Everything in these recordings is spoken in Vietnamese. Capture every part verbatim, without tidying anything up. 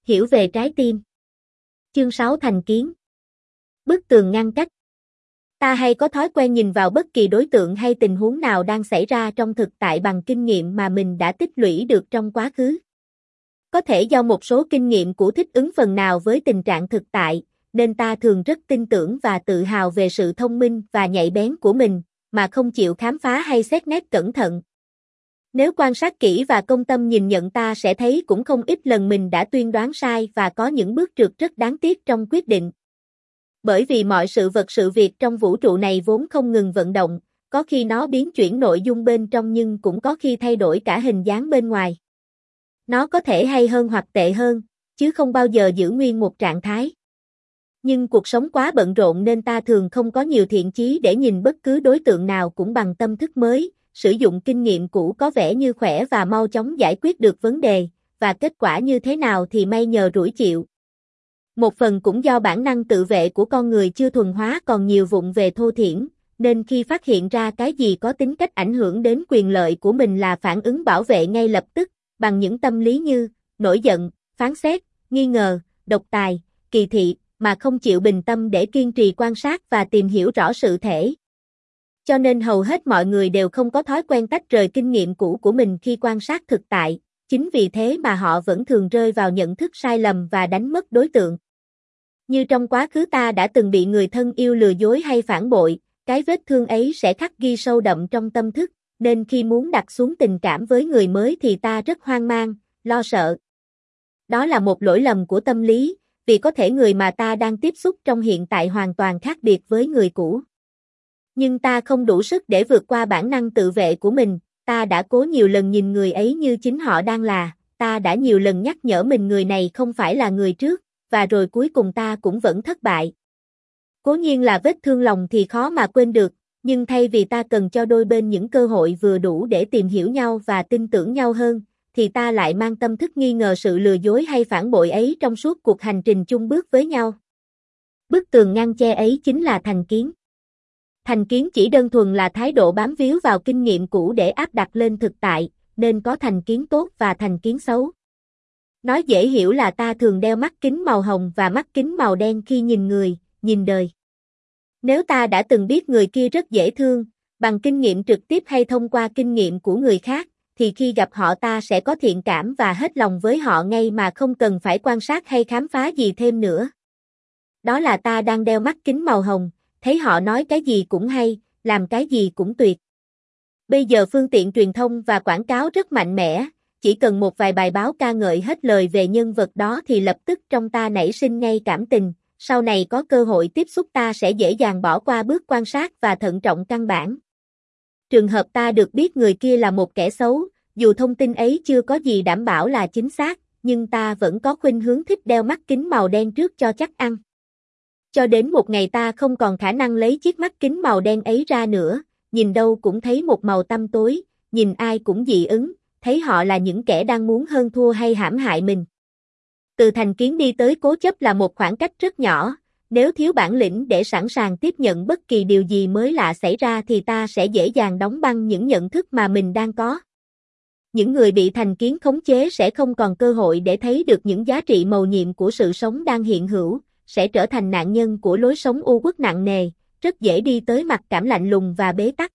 Hiểu về trái tim. Chương sáu Thành kiến. Bức tường ngăn cách. Ta hay có thói quen nhìn vào bất kỳ đối tượng hay tình huống nào đang xảy ra trong thực tại bằng kinh nghiệm mà mình đã tích lũy được trong quá khứ. Có thể do một số kinh nghiệm cũ thích ứng phần nào với tình trạng thực tại, nên ta thường rất tin tưởng và tự hào về sự thông minh và nhạy bén của mình, mà không chịu khám phá hay xét nét cẩn thận. Nếu quan sát kỹ và công tâm nhìn nhận ta sẽ thấy cũng không ít lần mình đã tuyên đoán sai và có những bước trượt rất đáng tiếc trong quyết định. Bởi vì mọi sự vật sự việc trong vũ trụ này vốn không ngừng vận động, có khi nó biến chuyển nội dung bên trong nhưng cũng có khi thay đổi cả hình dáng bên ngoài. Nó có thể hay hơn hoặc tệ hơn, chứ không bao giờ giữ nguyên một trạng thái. Nhưng cuộc sống quá bận rộn nên ta thường không có nhiều thiện chí để nhìn bất cứ đối tượng nào cũng bằng tâm thức mới, sử dụng kinh nghiệm cũ có vẻ như khỏe và mau chóng giải quyết được vấn đề, và kết quả như thế nào thì may nhờ rủi chịu. Một phần cũng do bản năng tự vệ của con người chưa thuần hóa còn nhiều vụng về thô thiển, nên khi phát hiện ra cái gì có tính cách ảnh hưởng đến quyền lợi của mình là phản ứng bảo vệ ngay lập tức, bằng những tâm lý như nổi giận, phán xét, nghi ngờ, độc tài, kỳ thị, mà không chịu bình tâm để kiên trì quan sát và tìm hiểu rõ sự thể. Cho nên hầu hết mọi người đều không có thói quen tách rời kinh nghiệm cũ của mình khi quan sát thực tại, chính vì thế mà họ vẫn thường rơi vào nhận thức sai lầm và đánh mất đối tượng. Như trong quá khứ ta đã từng bị người thân yêu lừa dối hay phản bội, cái vết thương ấy sẽ khắc ghi sâu đậm trong tâm thức, nên khi muốn đặt xuống tình cảm với người mới thì ta rất hoang mang, lo sợ. Đó là một lỗi lầm của tâm lý, vì có thể người mà ta đang tiếp xúc trong hiện tại hoàn toàn khác biệt với người cũ. Nhưng ta không đủ sức để vượt qua bản năng tự vệ của mình, ta đã cố nhiều lần nhìn người ấy như chính họ đang là, ta đã nhiều lần nhắc nhở mình người này không phải là người trước, và rồi cuối cùng ta cũng vẫn thất bại. Cố nhiên là vết thương lòng thì khó mà quên được, nhưng thay vì ta cần cho đôi bên những cơ hội vừa đủ để tìm hiểu nhau và tin tưởng nhau hơn, thì ta lại mang tâm thức nghi ngờ sự lừa dối hay phản bội ấy trong suốt cuộc hành trình chung bước với nhau. Bức tường ngăn che ấy chính là thành kiến. Thành kiến chỉ đơn thuần là thái độ bám víu vào kinh nghiệm cũ để áp đặt lên thực tại, nên có thành kiến tốt và thành kiến xấu. Nói dễ hiểu là ta thường đeo mắt kính màu hồng và mắt kính màu đen khi nhìn người, nhìn đời. Nếu ta đã từng biết người kia rất dễ thương, bằng kinh nghiệm trực tiếp hay thông qua kinh nghiệm của người khác, thì khi gặp họ ta sẽ có thiện cảm và hết lòng với họ ngay mà không cần phải quan sát hay khám phá gì thêm nữa. Đó là ta đang đeo mắt kính màu hồng, thấy họ nói cái gì cũng hay, làm cái gì cũng tuyệt. Bây giờ phương tiện truyền thông và quảng cáo rất mạnh mẽ, chỉ cần một vài bài báo ca ngợi hết lời về nhân vật đó thì lập tức trong ta nảy sinh ngay cảm tình, sau này có cơ hội tiếp xúc ta sẽ dễ dàng bỏ qua bước quan sát và thận trọng căn bản. Trường hợp ta được biết người kia là một kẻ xấu, dù thông tin ấy chưa có gì đảm bảo là chính xác, nhưng ta vẫn có khuynh hướng thích đeo mắt kính màu đen trước cho chắc ăn. Cho đến một ngày ta không còn khả năng lấy chiếc mắt kính màu đen ấy ra nữa, nhìn đâu cũng thấy một màu tăm tối, nhìn ai cũng dị ứng, thấy họ là những kẻ đang muốn hơn thua hay hãm hại mình. Từ thành kiến đi tới cố chấp là một khoảng cách rất nhỏ, nếu thiếu bản lĩnh để sẵn sàng tiếp nhận bất kỳ điều gì mới lạ xảy ra thì ta sẽ dễ dàng đóng băng những nhận thức mà mình đang có. Những người bị thành kiến khống chế sẽ không còn cơ hội để thấy được những giá trị mầu nhiệm của sự sống đang hiện hữu, sẽ trở thành nạn nhân của lối sống u uất nặng nề, rất dễ đi tới mặc cảm lạnh lùng và bế tắc.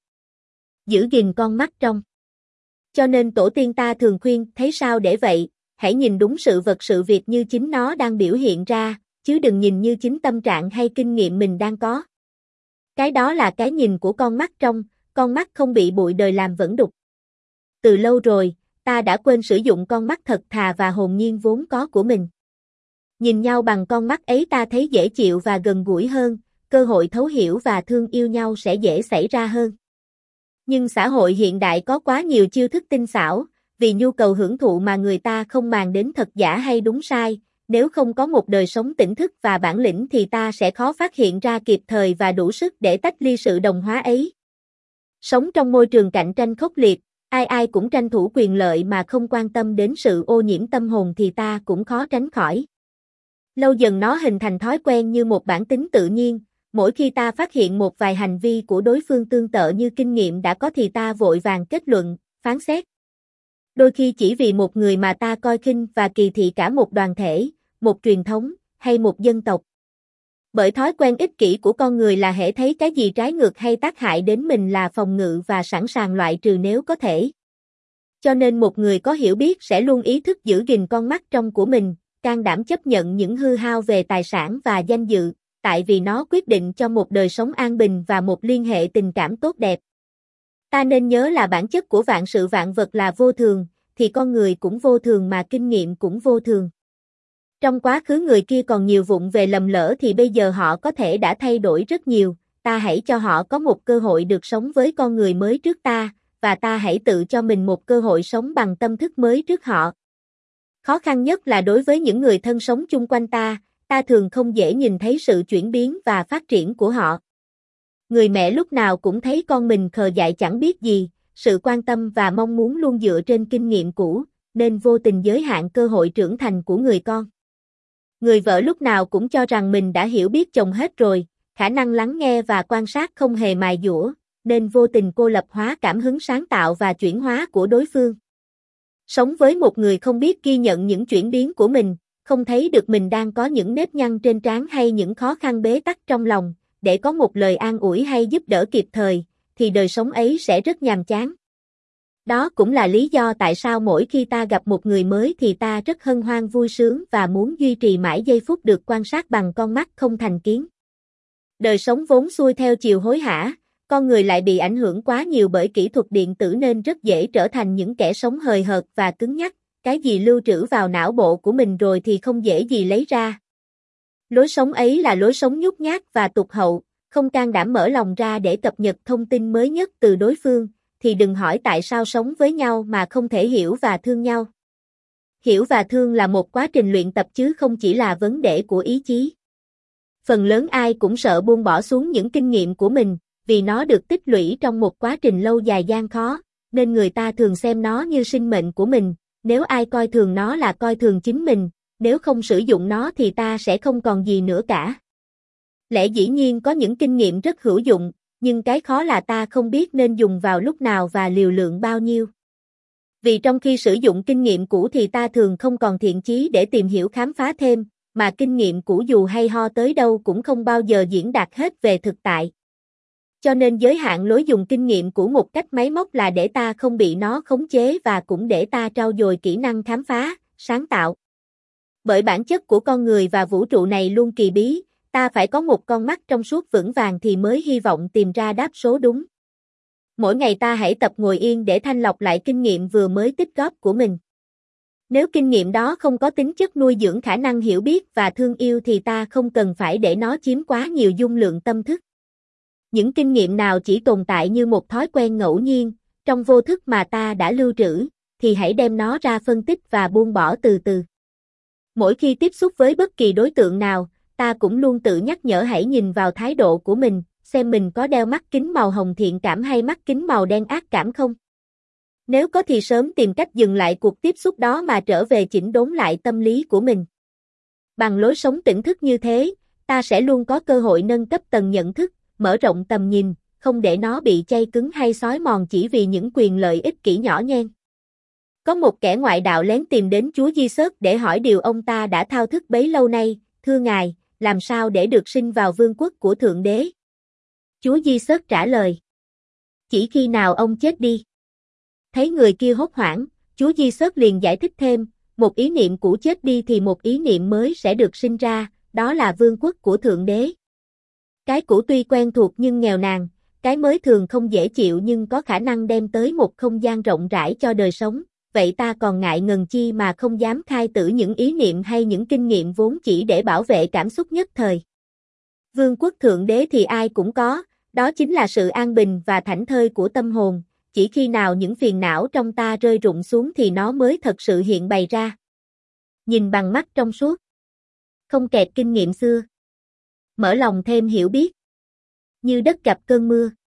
Giữ gìn con mắt trong. Cho nên tổ tiên ta thường khuyên, thấy sao để vậy, hãy nhìn đúng sự vật sự việc như chính nó đang biểu hiện ra, chứ đừng nhìn như chính tâm trạng hay kinh nghiệm mình đang có. Cái đó là cái nhìn của con mắt trong, con mắt không bị bụi đời làm vẩn đục. Từ lâu rồi, ta đã quên sử dụng con mắt thật thà và hồn nhiên vốn có của mình. Nhìn nhau bằng con mắt ấy ta thấy dễ chịu và gần gũi hơn, cơ hội thấu hiểu và thương yêu nhau sẽ dễ xảy ra hơn. Nhưng xã hội hiện đại có quá nhiều chiêu thức tinh xảo, vì nhu cầu hưởng thụ mà người ta không màng đến thật giả hay đúng sai, nếu không có một đời sống tỉnh thức và bản lĩnh thì ta sẽ khó phát hiện ra kịp thời và đủ sức để tách ly sự đồng hóa ấy. Sống trong môi trường cạnh tranh khốc liệt, ai ai cũng tranh thủ quyền lợi mà không quan tâm đến sự ô nhiễm tâm hồn thì ta cũng khó tránh khỏi. Lâu dần nó hình thành thói quen như một bản tính tự nhiên, mỗi khi ta phát hiện một vài hành vi của đối phương tương tự như kinh nghiệm đã có thì ta vội vàng kết luận, phán xét. Đôi khi chỉ vì một người mà ta coi khinh và kỳ thị cả một đoàn thể, một truyền thống, hay một dân tộc. Bởi thói quen ích kỷ của con người là hễ thấy cái gì trái ngược hay tác hại đến mình là phòng ngự và sẵn sàng loại trừ nếu có thể. Cho nên một người có hiểu biết sẽ luôn ý thức giữ gìn con mắt trong của mình, can đảm chấp nhận những hư hao về tài sản và danh dự, tại vì nó quyết định cho một đời sống an bình và một liên hệ tình cảm tốt đẹp. Ta nên nhớ là bản chất của vạn sự vạn vật là vô thường, thì con người cũng vô thường mà kinh nghiệm cũng vô thường. Trong quá khứ người kia còn nhiều vụng về lầm lỡ thì bây giờ họ có thể đã thay đổi rất nhiều, ta hãy cho họ có một cơ hội được sống với con người mới trước ta, và ta hãy tự cho mình một cơ hội sống bằng tâm thức mới trước họ. Khó khăn nhất là đối với những người thân sống chung quanh ta, ta thường không dễ nhìn thấy sự chuyển biến và phát triển của họ. Người mẹ lúc nào cũng thấy con mình khờ dại chẳng biết gì, sự quan tâm và mong muốn luôn dựa trên kinh nghiệm cũ, nên vô tình giới hạn cơ hội trưởng thành của người con. Người vợ lúc nào cũng cho rằng mình đã hiểu biết chồng hết rồi, khả năng lắng nghe và quan sát không hề mài dũa, nên vô tình cô lập hóa cảm hứng sáng tạo và chuyển hóa của đối phương. Sống với một người không biết ghi nhận những chuyển biến của mình, không thấy được mình đang có những nếp nhăn trên trán hay những khó khăn bế tắc trong lòng, để có một lời an ủi hay giúp đỡ kịp thời, thì đời sống ấy sẽ rất nhàm chán. Đó cũng là lý do tại sao mỗi khi ta gặp một người mới thì ta rất hân hoan vui sướng và muốn duy trì mãi giây phút được quan sát bằng con mắt không thành kiến. Đời sống vốn xuôi theo chiều hối hả, con người lại bị ảnh hưởng quá nhiều bởi kỹ thuật điện tử nên rất dễ trở thành những kẻ sống hời hợt và cứng nhắc, cái gì lưu trữ vào não bộ của mình rồi thì không dễ gì lấy ra. Lối sống ấy là lối sống nhút nhát và tụt hậu, không can đảm mở lòng ra để cập nhật thông tin mới nhất từ đối phương, thì đừng hỏi tại sao sống với nhau mà không thể hiểu và thương nhau. Hiểu và thương là một quá trình luyện tập chứ không chỉ là vấn đề của ý chí. Phần lớn ai cũng sợ buông bỏ xuống những kinh nghiệm của mình, vì nó được tích lũy trong một quá trình lâu dài gian khó, nên người ta thường xem nó như sinh mệnh của mình, nếu ai coi thường nó là coi thường chính mình, nếu không sử dụng nó thì ta sẽ không còn gì nữa cả. Lẽ dĩ nhiên có những kinh nghiệm rất hữu dụng, nhưng cái khó là ta không biết nên dùng vào lúc nào và liều lượng bao nhiêu. Vì trong khi sử dụng kinh nghiệm cũ thì ta thường không còn thiện chí để tìm hiểu khám phá thêm, mà kinh nghiệm cũ dù hay ho tới đâu cũng không bao giờ diễn đạt hết về thực tại. Cho nên giới hạn lối dùng kinh nghiệm của một cách máy móc là để ta không bị nó khống chế và cũng để ta trau dồi kỹ năng khám phá, sáng tạo. Bởi bản chất của con người và vũ trụ này luôn kỳ bí, ta phải có một con mắt trong suốt vững vàng thì mới hy vọng tìm ra đáp số đúng. Mỗi ngày ta hãy tập ngồi yên để thanh lọc lại kinh nghiệm vừa mới tích góp của mình. Nếu kinh nghiệm đó không có tính chất nuôi dưỡng khả năng hiểu biết và thương yêu thì ta không cần phải để nó chiếm quá nhiều dung lượng tâm thức. Những kinh nghiệm nào chỉ tồn tại như một thói quen ngẫu nhiên, trong vô thức mà ta đã lưu trữ, thì hãy đem nó ra phân tích và buông bỏ từ từ. Mỗi khi tiếp xúc với bất kỳ đối tượng nào, ta cũng luôn tự nhắc nhở hãy nhìn vào thái độ của mình, xem mình có đeo mắt kính màu hồng thiện cảm hay mắt kính màu đen ác cảm không. Nếu có thì sớm tìm cách dừng lại cuộc tiếp xúc đó mà trở về chỉnh đốn lại tâm lý của mình. Bằng lối sống tỉnh thức như thế, ta sẽ luôn có cơ hội nâng cấp tầng nhận thức, mở rộng tầm nhìn, không để nó bị chai cứng hay xói mòn chỉ vì những quyền lợi ích kỷ nhỏ nhen. Có một kẻ ngoại đạo lén tìm đến Chúa Giêsu để hỏi điều ông ta đã thao thức bấy lâu nay, thưa Ngài, làm sao để được sinh vào vương quốc của Thượng Đế? Chúa Giêsu trả lời, chỉ khi nào ông chết đi. Thấy người kia hốt hoảng, Chúa Giêsu liền giải thích thêm, một ý niệm cũ chết đi thì một ý niệm mới sẽ được sinh ra, đó là vương quốc của Thượng Đế. Cái cũ tuy quen thuộc nhưng nghèo nàn, cái mới thường không dễ chịu nhưng có khả năng đem tới một không gian rộng rãi cho đời sống, vậy ta còn ngại ngần chi mà không dám khai tử những ý niệm hay những kinh nghiệm vốn chỉ để bảo vệ cảm xúc nhất thời. Vương quốc Thượng Đế thì ai cũng có, đó chính là sự an bình và thảnh thơi của tâm hồn, chỉ khi nào những phiền não trong ta rơi rụng xuống thì nó mới thật sự hiện bày ra. Nhìn bằng mắt trong suốt, không kẹt kinh nghiệm xưa, mở lòng thêm hiểu biết. Như đất gặp cơn mưa.